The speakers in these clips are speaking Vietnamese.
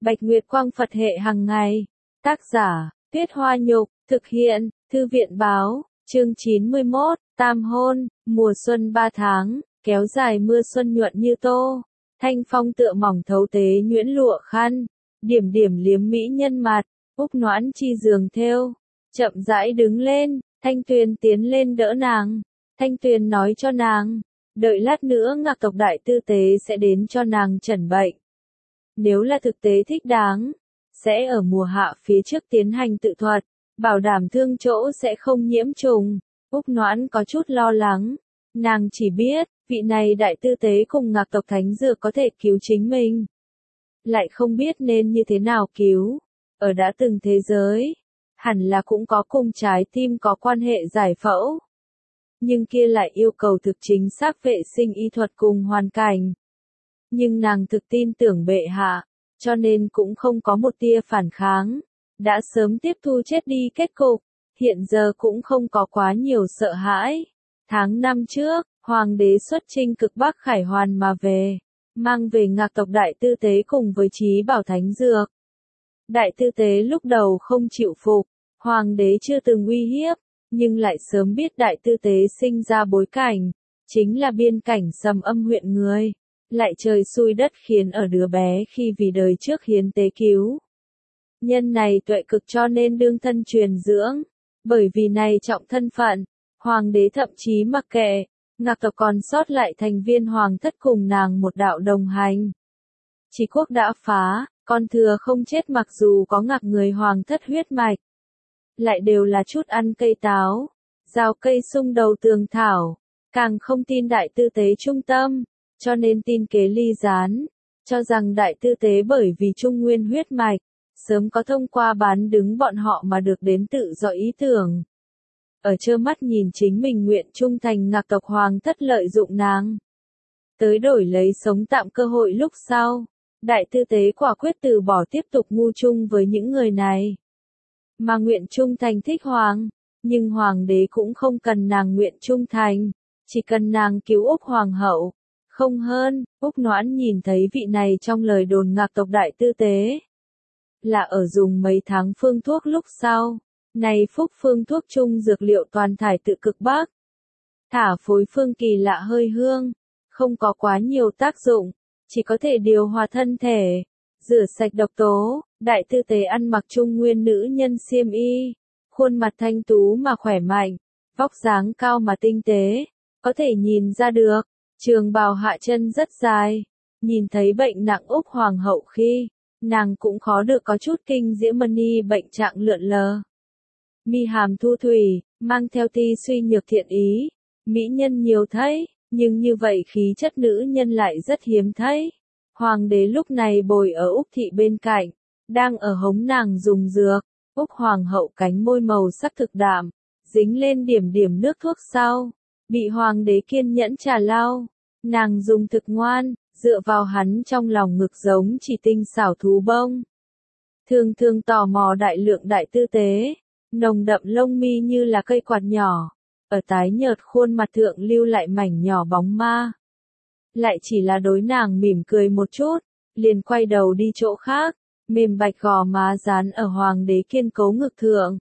Bạch Nguyệt Quang Phật hệ hàng ngày. Tác giả, Tuyết Hoa Nhục, thực hiện, Thư viện Báo, chương 91, Tam hôn, mùa xuân 3 tháng, kéo dài mưa xuân nhuận như tô. Thanh phong tựa mỏng thấu tế nhuyễn lụa khăn, điểm điểm liếm mỹ nhân mặt, Úc Noãn chi giường thêu. Chậm rãi đứng lên, Thanh Tuyền tiến lên đỡ nàng. Thanh Tuyền nói cho nàng, đợi lát nữa Ngạc tộc đại tư tế sẽ đến cho nàng chẩn bệnh. Nếu là thực tế thích đáng, sẽ ở mùa hạ phía trước tiến hành tự thuật, bảo đảm thương chỗ sẽ không nhiễm trùng. Úc Noãn có chút lo lắng, nàng chỉ biết, vị này đại tư tế cùng Ngạc tộc thánh dược có thể cứu chính mình. Lại không biết nên như thế nào cứu, ở đã từng thế giới, hẳn là cũng có cùng trái tim có quan hệ giải phẫu. Nhưng kia lại yêu cầu thực chính xác vệ sinh y thuật cùng hoàn cảnh. Nhưng nàng thực tin tưởng bệ hạ, cho nên cũng không có một tia phản kháng, đã sớm tiếp thu chết đi kết cục, hiện giờ cũng không có quá nhiều sợ hãi. Tháng 5 trước, Hoàng đế xuất chinh cực Bắc khải hoàn mà về, mang về Ngạc tộc đại tư tế cùng với Chí Bảo thánh dược. Đại tư tế lúc đầu không chịu phục, Hoàng đế chưa từng uy hiếp, nhưng lại sớm biết đại tư tế sinh ra bối cảnh, chính là biên cảnh Sầm Âm huyện người, lại trời xui đất khiến ở đứa bé khi vì đời trước hiến tế cứu. Nhân này tuệ cực cho nên đương thân truyền dưỡng, bởi vì này trọng thân phận, Hoàng đế thậm chí mặc kệ, Ngạc tộc còn sót lại thành viên hoàng thất cùng nàng một đạo đồng hành. Chí quốc đã phá, con thừa không chết mặc dù có Ngạc người hoàng thất huyết mạch. Lại đều là chút ăn cây táo, rào cây sung đầu tường thảo, càng không tin đại tư tế trung tâm, cho nên tin kế ly gián, cho rằng đại tư tế bởi vì trung nguyên huyết mạch, sớm có thông qua bán đứng bọn họ mà được đến tự do ý tưởng. Ở trơ mắt nhìn chính mình nguyện trung thành Ngạc tộc hoàng thất lợi dụng nàng. Tới đổi lấy sống tạm cơ hội lúc sau, đại tư tế quả quyết từ bỏ tiếp tục ngu chung với những người này. Mà nguyện trung thành thích hoàng, nhưng hoàng đế cũng không cần nàng nguyện trung thành, chỉ cần nàng cứu Úc hoàng hậu. Không hơn, Úc Noãn nhìn thấy vị này trong lời đồn Ngạc tộc đại tư tế. Là ở dùng mấy tháng phương thuốc lúc sau, này phúc phương thuốc trung dược liệu toàn thải tự cực Bắc. Thả phối phương kỳ lạ hơi hương, không có quá nhiều tác dụng, chỉ có thể điều hòa thân thể, rửa sạch độc tố. Đại tư tế ăn mặc trung nguyên nữ nhân xiêm y, khuôn mặt thanh tú mà khỏe mạnh, vóc dáng cao mà tinh tế, có thể nhìn ra được, trường bào hạ chân rất dài. Nhìn thấy bệnh nặng Úc hoàng hậu khi, nàng cũng khó được có chút kinh diễm mani bệnh trạng lượn lờ. Mi hàm thu thủy, mang theo ti suy nhược thiện ý, mỹ nhân nhiều thấy, nhưng như vậy khí chất nữ nhân lại rất hiếm thấy. Hoàng đế lúc này bồi ở Úc thị bên cạnh, đang ở hống nàng dùng dược. Úc hoàng hậu cánh môi màu sắc thực đạm, dính lên điểm điểm nước thuốc sau, bị hoàng đế kiên nhẫn trà lau. Nàng dùng thực ngoan, dựa vào hắn trong lòng ngực giống chỉ tinh xảo thú bông. Thường thường tò mò đại lượng đại tư tế, nồng đậm lông mi như là cây quạt nhỏ, ở tái nhợt khuôn mặt thượng lưu lại mảnh nhỏ bóng ma. Lại chỉ là đối nàng mỉm cười một chút, liền quay đầu đi chỗ khác, mềm bạch gò má dán ở hoàng đế kiên cố ngực thượng.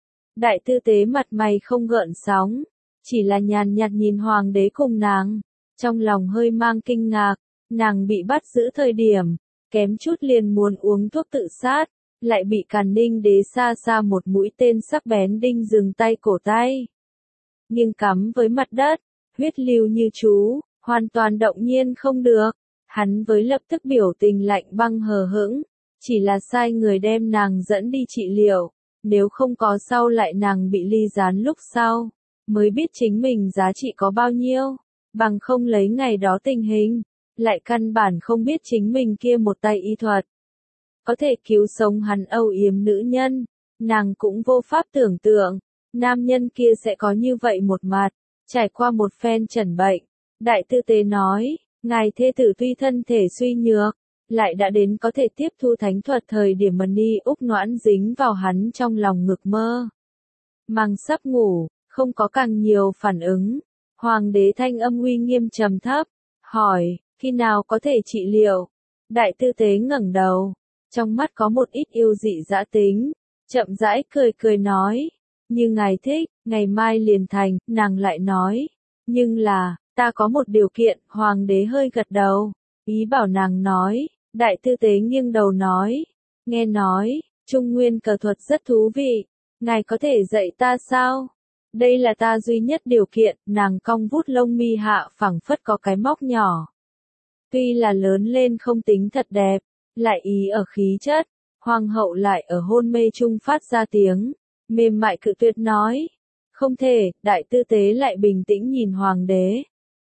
Đại tư tế mặt mày không gợn sóng, chỉ là nhàn nhạt nhìn hoàng đế cùng nàng, trong lòng hơi mang kinh ngạc, nàng bị bắt giữ thời điểm, kém chút liền muốn uống thuốc tự sát, lại bị Càn Ninh đế xa xa một mũi tên sắc bén đinh dừng tay cổ tay. Nhưng cắm với mặt đất, huyết lưu như chú, hoàn toàn động nhiên không được, hắn với lập tức biểu tình lạnh băng hờ hững, chỉ là sai người đem nàng dẫn đi trị liệu, nếu không có sau lại nàng bị ly gián lúc sau, mới biết chính mình giá trị có bao nhiêu, bằng không lấy ngày đó tình hình, lại căn bản không biết chính mình kia một tay y thuật. Có thể cứu sống hắn âu yếm nữ nhân, nàng cũng vô pháp tưởng tượng, nam nhân kia sẽ có như vậy một mặt, trải qua một phen chẩn bệnh. Đại tư tế nói, ngài thê tử tuy thân thể suy nhược, lại đã đến có thể tiếp thu thánh thuật thời điểm mani Úc Noãn dính vào hắn trong lòng ngực mơ. Mang sắp ngủ, không có càng nhiều phản ứng. Hoàng đế thanh âm uy nghiêm trầm thấp, hỏi, khi nào có thể trị liệu? Đại tư tế ngẩng đầu, trong mắt có một ít yêu dị dã tính, chậm rãi cười cười nói, như ngài thích, ngày mai liền thành, nàng lại nói, nhưng là, ta có một điều kiện, hoàng đế hơi gật đầu, ý bảo nàng nói, đại tư tế nghiêng đầu nói, nghe nói, Trung Nguyên cờ thuật rất thú vị, ngài có thể dạy ta sao? Đây là ta duy nhất điều kiện, nàng cong vút lông mi hạ phẳng phất có cái móc nhỏ. Tuy là lớn lên không tính thật đẹp, lại ý ở khí chất, hoàng hậu lại ở hôn mê chung phát ra tiếng, mềm mại cự tuyệt nói. Không thể, đại tư tế lại bình tĩnh nhìn hoàng đế.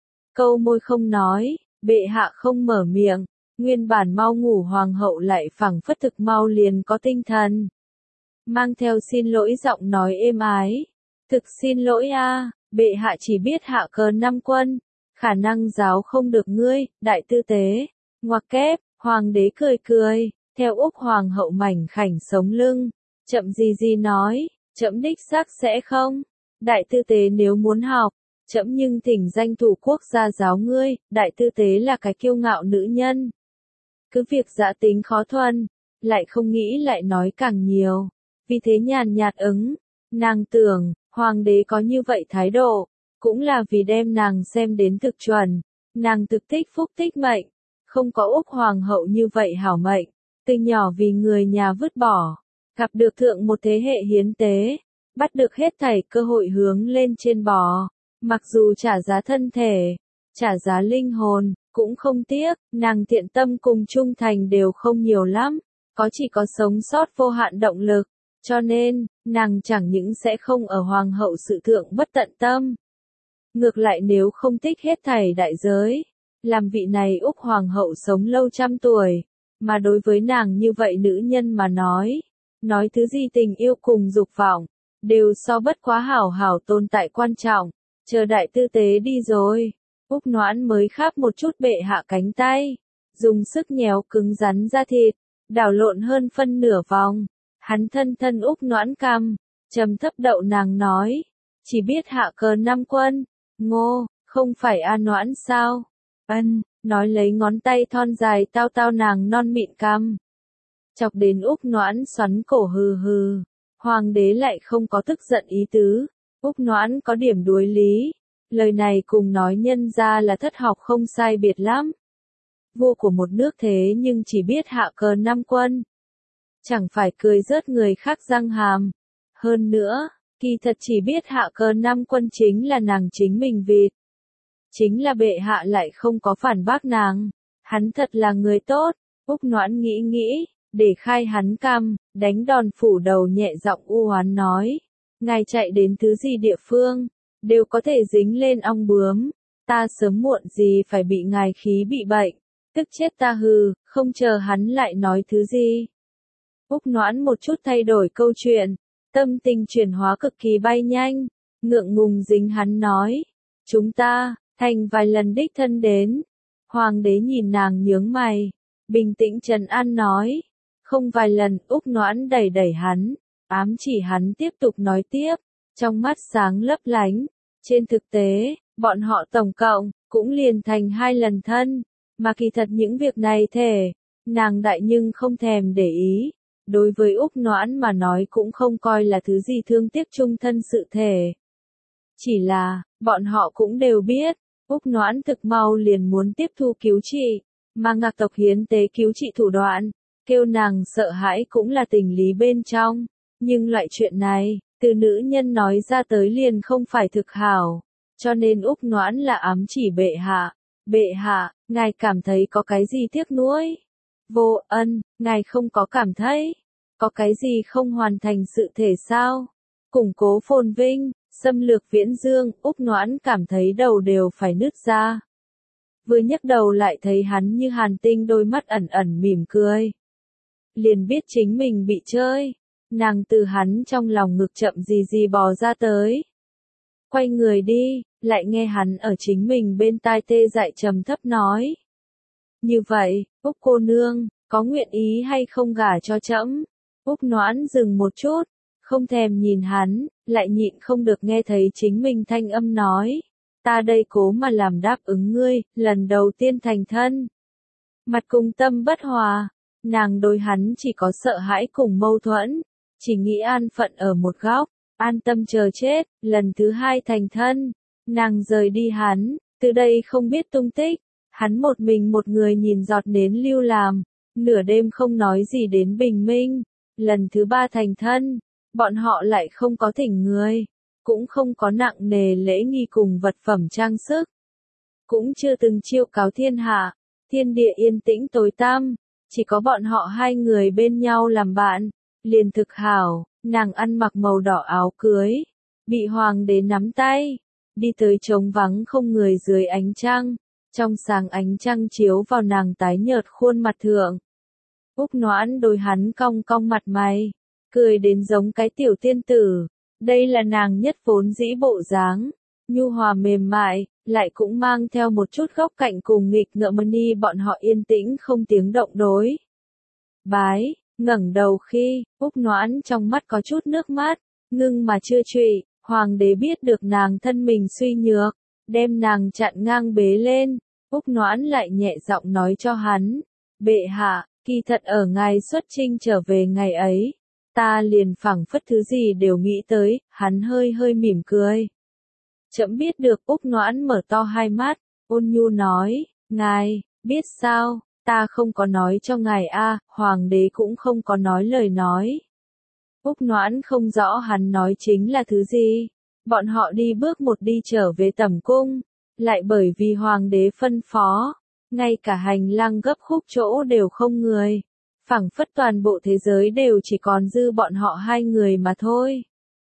Câu môi không nói, bệ hạ không mở miệng, nguyên bản mau ngủ hoàng hậu lại phẳng phất thực mau liền có tinh thần. Mang theo xin lỗi giọng nói êm ái. Thực xin lỗi a, bệ hạ chỉ biết hạ cờ 5 quân, khả năng giáo không được ngươi, đại tư tế. Ngoặc kép, hoàng đế cười cười, theo Úc hoàng hậu mảnh khảnh sống lưng, chậm gì nói, trẫm đích xác sẽ không. Đại tư tế nếu muốn học, trẫm nhưng thỉnh danh thủ quốc gia giáo ngươi, đại tư tế là cái kiêu ngạo nữ nhân. Cứ việc dã tính khó thuần, lại không nghĩ lại nói càng nhiều, vì thế nhàn nhạt ứng, nàng tưởng, hoàng đế có như vậy thái độ, cũng là vì đem nàng xem đến thực chuẩn, nàng thực thích phúc thích mệnh, không có Úc hoàng hậu như vậy hảo mệnh, từ nhỏ vì người nhà vứt bỏ, gặp được thượng một thế hệ hiến tế, bắt được hết thảy cơ hội hướng lên trên bò, mặc dù trả giá thân thể, trả giá linh hồn, cũng không tiếc, nàng thiện tâm cùng trung thành đều không nhiều lắm, chỉ có sống sót vô hạn động lực. Cho nên, nàng chẳng những sẽ không ở hoàng hậu sự thượng bất tận tâm. Ngược lại nếu không thích hết thảy đại giới, làm vị này Úc hoàng hậu sống lâu trăm tuổi, mà đối với nàng như vậy nữ nhân mà nói thứ gì tình yêu cùng dục vọng, đều so bất quá hảo hảo tồn tại quan trọng, chờ đại tư tế đi rồi, Úc Noãn mới kháp một chút bệ hạ cánh tay, dùng sức nhéo cứng rắn da thịt, đảo lộn hơn phân nửa vòng. Hắn thân Úc Noãn cằm, trầm thấp đậu nàng nói, chỉ biết hạ cờ 5 quân, ngô, không phải A Noãn sao? Ân, nói lấy ngón tay thon dài tao nàng non mịn cằm. Chọc đến Úc Noãn xoắn cổ hừ hừ, hoàng đế lại không có tức giận ý tứ, Úc Noãn có điểm đuối lý, lời này cùng nói nhân ra là thất học không sai biệt lắm. Vua của một nước thế nhưng chỉ biết hạ cờ 5 quân. Chẳng phải cười rớt người khác răng hàm. Hơn nữa, kỳ thật chỉ biết hạ cờ 5 quân chính là nàng chính mình vịt. Chính là bệ hạ lại không có phản bác nàng. Hắn thật là người tốt. Úc Noãn nghĩ, để khai hắn cằm, đánh đòn phủ đầu nhẹ giọng u oán nói. Ngài chạy đến thứ gì địa phương, đều có thể dính lên ong bướm. Ta sớm muộn gì phải bị ngài khí bị bệnh. Tức chết ta hừ, không chờ hắn lại nói thứ gì. Úc Noãn một chút thay đổi câu chuyện, tâm tình chuyển hóa cực kỳ bay nhanh, ngượng ngùng dính hắn nói, chúng ta, thành vài lần đích thân đến. Hoàng đế nhìn nàng nhướng mày, bình tĩnh trấn an nói, không vài lần. Úc Noãn đẩy hắn, ám chỉ hắn tiếp tục nói tiếp, trong mắt sáng lấp lánh. Trên thực tế, bọn họ tổng cộng, cũng liền thành 2 lần thân, mà kỳ thật những việc này nàng đại nhưng không thèm để ý. Đối với Úc Noãn mà nói cũng không coi là thứ gì thương tiếc chung thân sự thể. Chỉ là, bọn họ cũng đều biết, Úc Noãn thực mau liền muốn tiếp thu cứu trị, mà Ngạc tộc hiến tế cứu trị thủ đoạn, kêu nàng sợ hãi cũng là tình lý bên trong. Nhưng loại chuyện này, từ nữ nhân nói ra tới liền không phải thực hảo, cho nên Úc Noãn là ám chỉ bệ hạ. Bệ hạ, ngài cảm thấy có cái gì tiếc nuối? Vô Ân, ngài không có cảm thấy, có cái gì không hoàn thành sự thể sao? Củng cố phồn vinh, xâm lược viễn dương, Úc Noãn cảm thấy đầu đều phải nứt ra. Vừa nhấc đầu lại thấy hắn như hàn tinh đôi mắt ẩn ẩn mỉm cười. Liền biết chính mình bị chơi, nàng từ hắn trong lòng ngực chậm gì bò ra tới. Quay người đi, lại nghe hắn ở chính mình bên tai tê dại trầm thấp nói. Như vậy, Úc cô nương, có nguyện ý hay không gả cho trẫm? Úc Noãn dừng một chút, không thèm nhìn hắn, lại nhịn không được nghe thấy chính mình thanh âm nói. Ta đây cố mà làm đáp ứng ngươi, lần đầu tiên thành thân. Mặt cùng tâm bất hòa, Nàng đối hắn chỉ có sợ hãi cùng mâu thuẫn, chỉ nghĩ an phận ở một góc, an tâm chờ chết. Lần thứ hai thành thân, nàng rời đi hắn, từ đây không biết tung tích. Hắn một mình một người nhìn giọt nến lưu làm, nửa đêm không nói gì đến bình minh. Lần thứ ba thành thân, bọn họ lại không có thỉnh người, cũng không có nặng nề lễ nghi cùng vật phẩm trang sức, cũng chưa từng chiêu cáo thiên hạ. Thiên địa yên tĩnh tối tăm, chỉ có bọn họ hai người bên nhau làm bạn, liền thực hảo. Nàng ăn mặc màu đỏ áo cưới, bị hoàng đế nắm tay, đi tới trống vắng không người dưới ánh trăng, trong sáng ánh trăng chiếu vào nàng tái nhợt khuôn mặt thượng. Úc Noãn đối hắn cong cong mặt mày, cười đến giống cái tiểu tiên tử. Đây là nàng nhất vốn dĩ bộ dáng, nhu hòa mềm mại, lại cũng mang theo một chút góc cạnh cùng nghịch ngợm. Mani bọn họ yên tĩnh không tiếng động đối bái, ngẩng đầu khi, Úc Noãn trong mắt có chút nước mắt, ngưng mà chưa trụy. Hoàng đế biết được nàng thân mình suy nhược, đem nàng chặn ngang bế lên. Úc Noãn lại nhẹ giọng nói cho hắn, bệ hạ, kỳ thật ở ngài xuất chinh trở về ngày ấy, ta liền phảng phất thứ gì đều nghĩ tới. Hắn hơi hơi mỉm cười. Trẫm biết được. Úc Noãn mở to hai mắt, ôn nhu nói, ngài, biết sao, ta không có nói cho ngài a. Hoàng đế cũng không có nói lời nói. Úc Noãn không rõ hắn nói chính là thứ gì. Bọn họ đi bước một đi trở về tẩm cung, lại bởi vì hoàng đế phân phó, ngay cả hành lang gấp khúc chỗ đều không người, phảng phất toàn bộ thế giới đều chỉ còn dư bọn họ hai người mà thôi.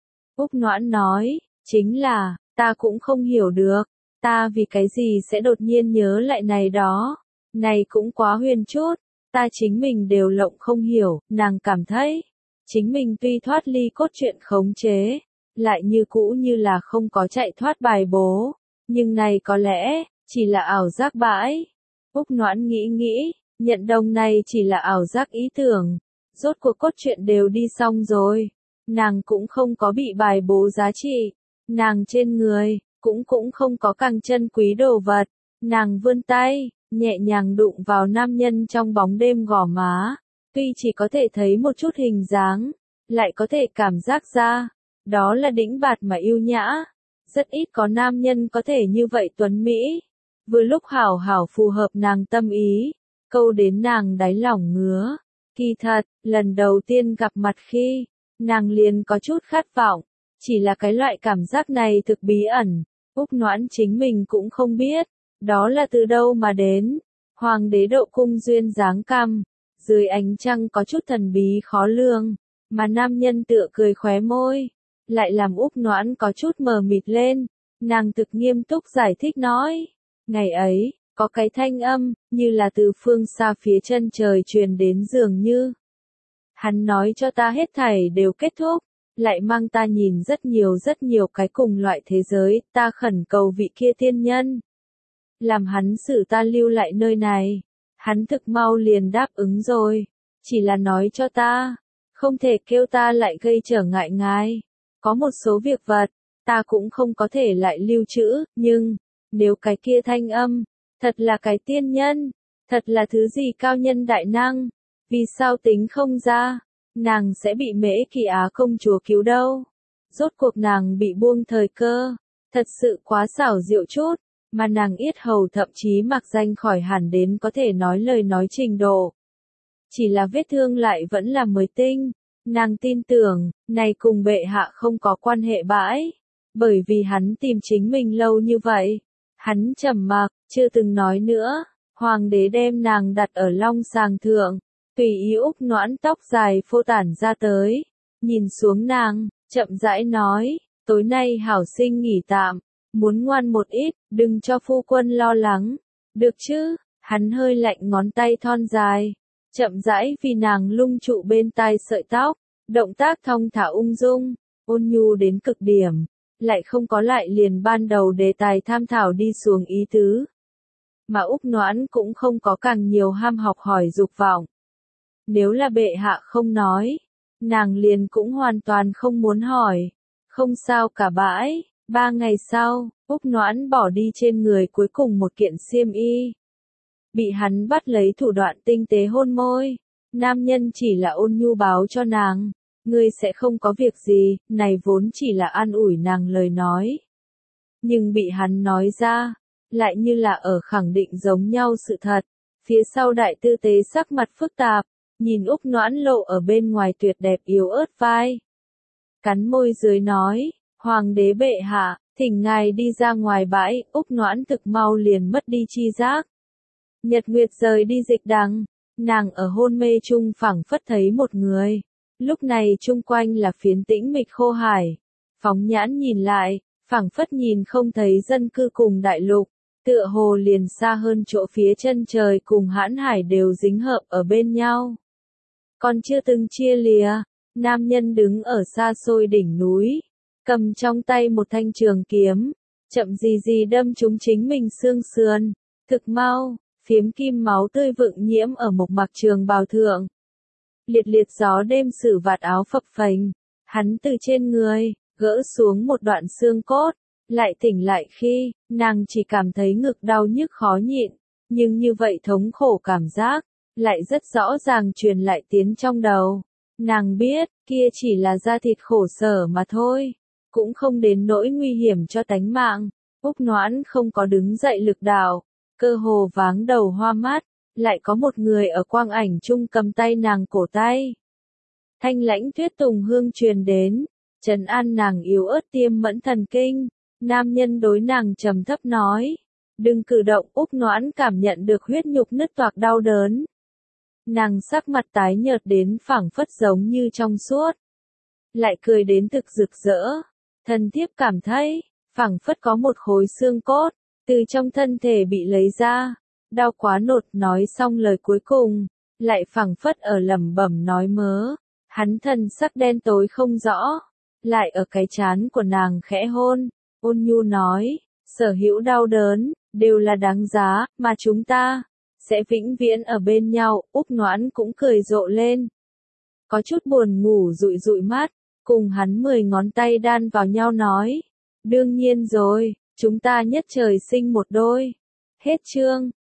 Úc Noãn nói, chính là, ta cũng không hiểu được, ta vì cái gì sẽ đột nhiên nhớ lại này đó, này cũng quá huyền chút, ta chính mình đều lộng không hiểu. Nàng cảm thấy, chính mình tuy thoát ly cốt truyện khống chế, lại như cũ như là không có chạy thoát bài bố, nhưng này có lẽ, chỉ là ảo giác bãi. Úc Noãn nghĩ nghĩ, nhận đồng này chỉ là ảo giác ý tưởng, rốt cuộc cốt truyện đều đi xong rồi, nàng cũng không có bị bài bố giá trị, nàng trên người, cũng không có càng chân quý đồ vật. Nàng vươn tay, nhẹ nhàng đụng vào nam nhân trong bóng đêm gò má, tuy chỉ có thể thấy một chút hình dáng, lại có thể cảm giác ra, đó là đĩnh bạt mà yêu nhã. Rất ít có nam nhân có thể như vậy tuấn mỹ, vừa lúc hảo hảo phù hợp nàng tâm ý, câu đến nàng đáy lòng ngứa. Kỳ thật, lần đầu tiên gặp mặt khi, nàng liền có chút khát vọng, chỉ là cái loại cảm giác này thực bí ẩn, Úc Noãn chính mình cũng không biết, đó là từ đâu mà đến. Hoàng đế độ cung duyên dáng cằm, dưới ánh trăng có chút thần bí khó lường, mà nam nhân tựa cười khóe môi, lại làm Úc Noãn có chút mờ mịt lên. Nàng thực nghiêm túc giải thích nói, ngày ấy, có cái thanh âm, như là từ phương xa phía chân trời truyền đến dường như. Hắn nói cho ta hết thảy đều kết thúc, lại mang ta nhìn rất nhiều cái cùng loại thế giới. Ta khẩn cầu vị kia tiên nhân, làm hắn xử ta lưu lại nơi này. Hắn thực mau liền đáp ứng rồi, chỉ là nói cho ta, không thể kêu ta lại gây trở ngại ngài. Có một số việc vật, ta cũng không có thể lại lưu trữ, nhưng, nếu cái kia thanh âm, thật là cái tiên nhân, thật là thứ gì cao nhân đại năng, vì sao tính không ra, nàng sẽ bị Mễ Kỳ Á công chúa cứu đâu. Rốt cuộc nàng bị buông thời cơ, thật sự quá xảo diệu chút, mà nàng yết hầu thậm chí mặc danh khỏi hẳn đến có thể nói lời nói trình độ. Chỉ là vết thương lại vẫn là mới tinh. Nàng tin tưởng, này cùng bệ hạ không có quan hệ bãi, bởi vì hắn tìm chính mình lâu như vậy. Hắn trầm mặc, chưa từng nói nữa. Hoàng đế đem nàng đặt ở long sàng thượng, tùy ý Úc Noãn tóc dài phô tản ra tới, nhìn xuống nàng, chậm rãi nói, tối nay hảo sinh nghỉ tạm, muốn ngoan một ít, đừng cho phu quân lo lắng, được chứ? Hắn hơi lạnh ngón tay thon dài, chậm rãi vì nàng lung trụ bên tai sợi tóc, động tác thong thả ung dung, ôn nhu đến cực điểm, lại không có lại liền ban đầu đề tài tham thảo đi xuống ý tứ. Mà Úc Noãn cũng không có càng nhiều ham học hỏi dục vọng. Nếu là bệ hạ không nói, nàng liền cũng hoàn toàn không muốn hỏi. Không sao cả bãi. 3 ngày sau, Úc Noãn bỏ đi trên người cuối cùng một kiện xiêm y. Bị hắn bắt lấy thủ đoạn tinh tế hôn môi. Nam nhân chỉ là ôn nhu báo cho nàng, ngươi sẽ không có việc gì, này vốn chỉ là an ủi nàng lời nói. Nhưng bị hắn nói ra, lại như là ở khẳng định giống nhau sự thật. Phía sau đại tư tế sắc mặt phức tạp, nhìn Úc Noãn lộ ở bên ngoài tuyệt đẹp yếu ớt vai. Cắn môi dưới nói, Hoàng đế bệ hạ, thỉnh ngài đi ra ngoài bãi, Úc Noãn thực mau liền mất đi chi giác. Nhật Nguyệt rời đi dịch đằng, nàng ở hôn mê chung phảng phất thấy một người. Lúc này chung quanh là phiến tĩnh mịch khô hải. Phóng nhãn nhìn lại, phảng phất nhìn không thấy dân cư cùng đại lục. Tựa hồ liền xa hơn chỗ phía chân trời cùng hãn hải đều dính hợp ở bên nhau. Còn chưa từng chia lìa, nam nhân đứng ở xa xôi đỉnh núi, cầm trong tay một thanh trường kiếm, chậm gì gì đâm trúng chính mình xương sườn, thực mau, phiếm kim máu tươi vựng nhiễm ở một mặc trường bào thượng. Liệt liệt gió đêm sử vạt áo phập phềnh, hắn từ trên người, gỡ xuống một đoạn xương cốt. Lại tỉnh lại khi, nàng chỉ cảm thấy ngực đau nhức khó nhịn, nhưng như vậy thống khổ cảm giác, lại rất rõ ràng truyền lại tiến trong đầu. Nàng biết, kia chỉ là da thịt khổ sở mà thôi, cũng không đến nỗi nguy hiểm cho tánh mạng. Úc Noãn không có đứng dậy lực đạo, cơ hồ váng đầu hoa mắt, lại có một người ở quang ảnh chung cầm tay nàng cổ tay. Thanh lãnh tuyết tùng hương truyền đến, trấn an nàng yếu ớt tiêm mẫn thần kinh. Nam nhân đối nàng trầm thấp nói, đừng cử động. Úc Noãn cảm nhận được huyết nhục nứt toạc đau đớn. Nàng sắc mặt tái nhợt đến phảng phất giống như trong suốt. Lại cười đến thực rực rỡ. Thân thiếp cảm thấy, phảng phất có một khối xương cốt, từ trong thân thể bị lấy ra. Đau quá nột nói xong lời cuối cùng, lại phảng phất ở lẩm bẩm nói mớ. Hắn thân sắc đen tối không rõ, lại ở cái trán của nàng khẽ hôn. Ôn nhu nói, sở hữu đau đớn, đều là đáng giá, mà chúng ta, sẽ vĩnh viễn ở bên nhau. Úc Noãn cũng cười rộ lên. Có chút buồn ngủ dụi dụi mắt, cùng hắn 10 ngón tay đan vào nhau nói. Đương nhiên rồi, chúng ta nhất trời sinh một đôi. Hết chương.